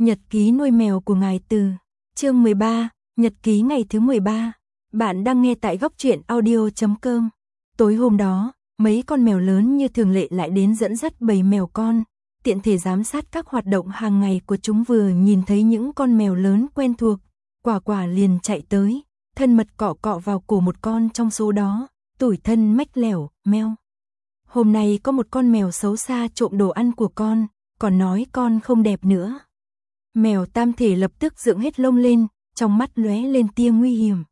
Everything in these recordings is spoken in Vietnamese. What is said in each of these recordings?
Nhật ký nuôi mèo của ngài Từ. Chương 13, Nhật ký ngày thứ 13. Bạn đang nghe tại góc truyện audio.com. Tối hôm đó, mấy con mèo lớn như thường lệ lại đến dẫn dắt bầy mèo con, tiện thể giám sát các hoạt động hàng ngày của chúng. Vừa nhìn thấy những con mèo lớn quen thuộc, Quả Quả liền chạy tới, thân mật cọ cọ vào cổ một con trong số đó, tủi thân mách lẻo, meo. Hôm nay có một con mèo xấu xa trộm đồ ăn của con, còn nói con không đẹp nữa. Mèo Tam Thể lập tức dựng hết lông lên, trong mắt lóe lên tia nguy hiểm.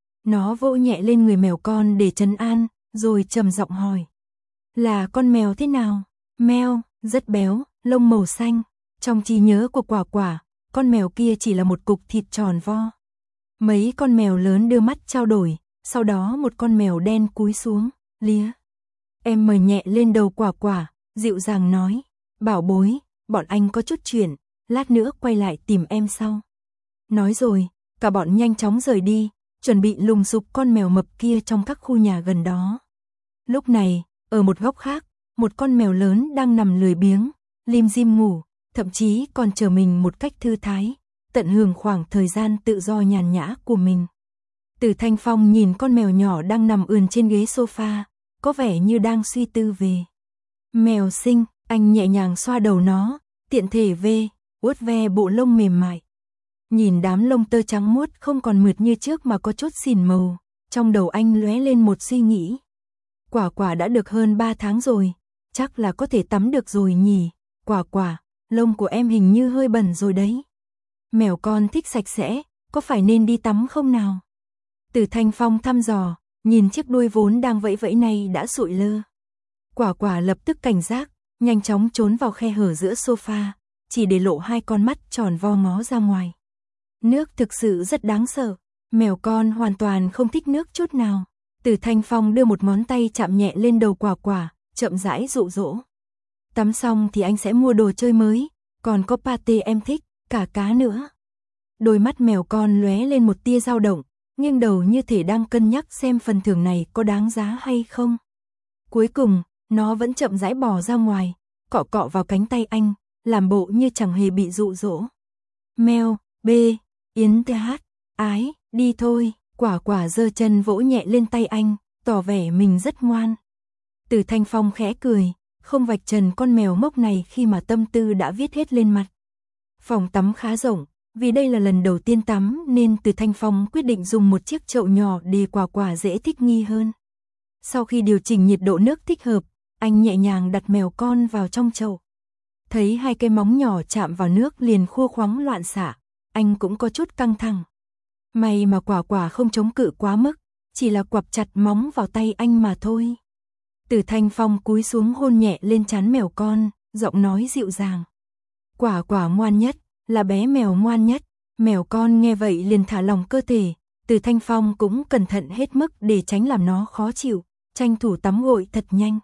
Nó vỗ nhẹ lên người mèo con để trấn an, rồi trầm giọng hỏi. Là con mèo thế nào? Meo, rất béo, lông màu xanh. Trong trí nhớ của Quả Quả, con mèo kia chỉ là một cục thịt tròn vo. Mấy con mèo lớn đưa mắt trao đổi, sau đó một con mèo đen cúi xuống, lía. Em mời nhẹ lên đầu Quả Quả, dịu dàng nói. Bảo bối, bọn anh có chút chuyện, lát nữa quay lại tìm em sau. Nói rồi, cả bọn nhanh chóng rời đi, chuẩn bị lùng sục con mèo mập kia trong các khu nhà gần đó. Lúc này, ở một góc khác, một con mèo lớn đang nằm lười biếng, lim dim ngủ, thậm chí còn chờ mình một cách thư thái, tận hưởng khoảng thời gian tự do nhàn nhã của mình. Từ Thanh Phong nhìn con mèo nhỏ đang nằm ườn trên ghế sofa, có vẻ như đang suy tư về. Mèo xinh, anh nhẹ nhàng xoa đầu nó, tiện thể vuốt ve bộ lông mềm mại. Nhìn đám lông tơ trắng muốt không còn mượt như trước mà có chút xỉn màu, trong đầu anh lóe lên một suy nghĩ. Quả Quả đã được hơn 3 tháng rồi, chắc là có thể tắm được rồi nhỉ. Quả Quả, lông của em hình như hơi bẩn rồi đấy. Mèo con thích sạch sẽ, có phải nên đi tắm không nào? Từ Thanh Phong thăm dò, nhìn chiếc đuôi vốn đang vẫy vẫy này đã sụi lơ. Quả Quả lập tức cảnh giác, nhanh chóng trốn vào khe hở giữa sofa, chỉ để lộ hai con mắt tròn vo ngó ra ngoài. Nước thực sự rất đáng sợ, mèo con hoàn toàn không thích nước chút nào. Từ Thanh Phong đưa một ngón tay chạm nhẹ lên đầu Quả Quả, chậm rãi dụ dỗ. Tắm xong thì anh sẽ mua đồ chơi mới, còn có pate em thích, cả cá nữa. Đôi mắt mèo con lóe lên một tia dao động, nghiêng đầu như thể đang cân nhắc xem phần thưởng này có đáng giá hay không. Cuối cùng, nó vẫn chậm rãi bò ra ngoài, cọ cọ vào cánh tay anh, làm bộ như chẳng hề bị dụ dỗ. Mèo, Yến hát, ái, đi thôi. Quả Quả giơ chân vỗ nhẹ lên tay anh, tỏ vẻ mình rất ngoan. Từ Thanh Phong khẽ cười, không vạch trần con mèo mốc này khi mà tâm tư đã viết hết lên mặt. Phòng tắm khá rộng, vì đây là lần đầu tiên tắm nên Từ Thanh Phong quyết định dùng một chiếc chậu nhỏ để Quả Quả dễ thích nghi hơn. Sau khi điều chỉnh nhiệt độ nước thích hợp, anh nhẹ nhàng đặt mèo con vào trong chậu. Thấy hai cái móng nhỏ chạm vào nước liền khua khoắng loạn xạ, anh cũng có chút căng thẳng. May mà Quả Quả không chống cự quá mức, chỉ là quặp chặt móng vào tay anh mà thôi. Từ Thanh Phong cúi xuống hôn nhẹ lên trán mèo con, giọng nói dịu dàng. Quả Quả ngoan nhất, là bé mèo ngoan nhất. Mèo con nghe vậy liền thả lỏng cơ thể, Từ Thanh Phong cũng cẩn thận hết mức để tránh làm nó khó chịu, tranh thủ tắm gội thật nhanh.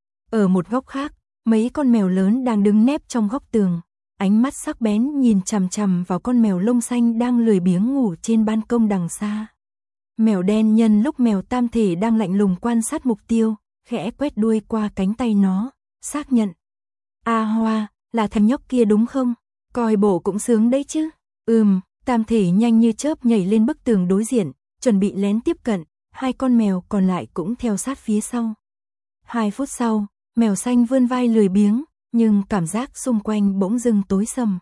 Ở một góc khác, mấy con mèo lớn đang đứng nép trong góc tường, ánh mắt sắc bén nhìn chằm chằm vào con mèo lông xanh đang lười biếng ngủ trên ban công đằng xa. Mèo đen nhân lúc mèo Tam Thể đang lạnh lùng quan sát mục tiêu, khẽ quét đuôi qua cánh tay nó, xác nhận. A Hoa, là thằng nhóc kia đúng không? Coi bộ cũng sướng đấy chứ. Tam Thể nhanh như chớp nhảy lên bức tường đối diện, chuẩn bị lén tiếp cận, hai con mèo còn lại cũng theo sát phía sau. 2 phút sau, mèo xanh vươn vai lười biếng, nhưng cảm giác xung quanh bỗng dưng tối sầm.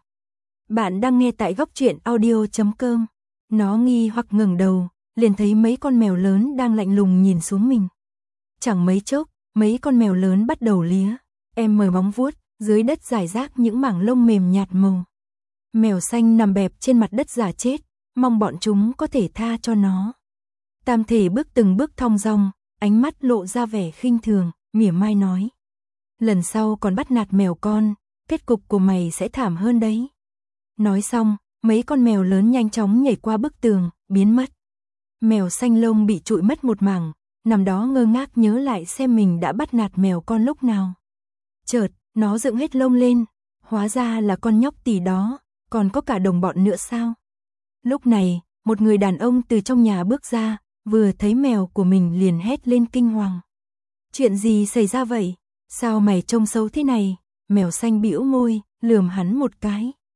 Bạn đang nghe tại góc truyện audio.com. Nó nghi hoặc ngẩng đầu, liền thấy mấy con mèo lớn đang lạnh lùng nhìn xuống mình. Chẳng mấy chốc, mấy con mèo lớn bắt đầu lía, mờ móng vuốt, dưới đất rải rác những mảng lông mềm nhạt màu. Mèo xanh nằm bẹp trên mặt đất giả chết, mong bọn chúng có thể tha cho nó. Tam Thể bước từng bước thong dong, ánh mắt lộ ra vẻ khinh thường, mỉa mai nói. Lần sau còn bắt nạt mèo con, kết cục của mày sẽ thảm hơn đấy. Nói xong, mấy con mèo lớn nhanh chóng nhảy qua bức tường, biến mất. Mèo xanh lông bị trụi mất một mảng, nằm đó ngơ ngác nhớ lại xem mình đã bắt nạt mèo con lúc nào. Chợt, nó dựng hết lông lên, hóa ra là con nhóc tỉ đó, còn có cả đồng bọn nữa sao? Lúc này, một người đàn ông từ trong nhà bước ra, vừa thấy mèo của mình liền hét lên kinh hoàng. Chuyện gì xảy ra vậy? Sao mày trông xấu thế này? Mèo xanh bĩu môi, lườm hắn một cái.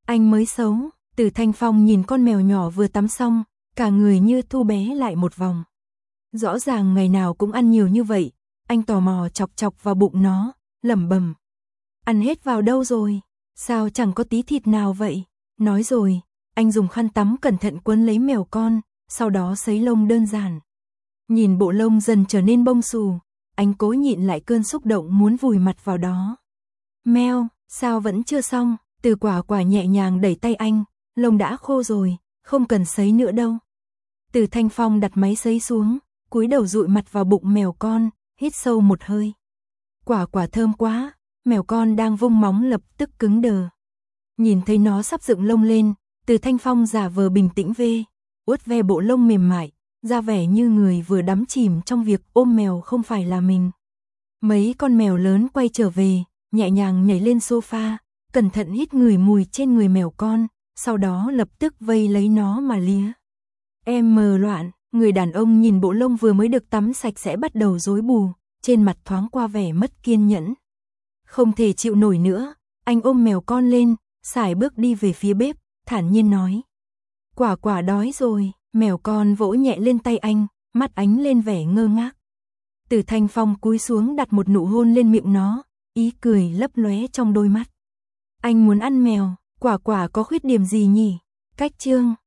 Anh mới xấu. Từ Thanh Phong nhìn con mèo nhỏ vừa tắm xong, cả người như thu bé lại một vòng. Rõ ràng ngày nào cũng ăn nhiều như vậy, anh tò mò chọc chọc vào bụng nó, lẩm bẩm. Ăn hết vào đâu rồi? Sao chẳng có tí thịt nào vậy? Nói rồi, anh dùng khăn tắm cẩn thận quấn lấy mèo con, sau đó sấy lông đơn giản. Nhìn bộ lông dần trở nên bông xù, anh cố nhịn lại cơn xúc động muốn vùi mặt vào đó. Meo, sao vẫn chưa xong? Từ Quả Quả nhẹ nhàng đẩy tay anh, lông đã khô rồi, không cần sấy nữa đâu. Từ Thanh Phong đặt máy sấy xuống, cúi đầu dụi mặt vào bụng mèo con, hít sâu một hơi. Quả Quả thơm quá, mèo con đang vung móng lập tức cứng đờ. Nhìn thấy nó sắp dựng lông lên, Từ Thanh Phong giả vờ bình tĩnh uốt ve bộ lông mềm mại, ra vẻ như người vừa đắm chìm trong việc ôm mèo không phải là mình. Mấy con mèo lớn quay trở về, nhẹ nhàng nhảy lên sofa, cẩn thận hít ngửi mùi trên người mèo con, sau đó lập tức vây lấy nó mà lía. Em mờ loạn, người đàn ông nhìn bộ lông vừa mới được tắm sạch sẽ bắt đầu rối bù, trên mặt thoáng qua vẻ mất kiên nhẫn. Không thể chịu nổi nữa, anh ôm mèo con lên, sải bước đi về phía bếp, thản nhiên nói. Quả Quả đói rồi, mèo con vỗ nhẹ lên tay anh, mắt ánh lên vẻ ngơ ngác. Từ Thanh Phong cúi xuống đặt một nụ hôn lên miệng nó, ý cười lấp lóe trong đôi mắt. Anh muốn ăn mèo, Quả Quả có khuyết điểm gì nhỉ? Cách chương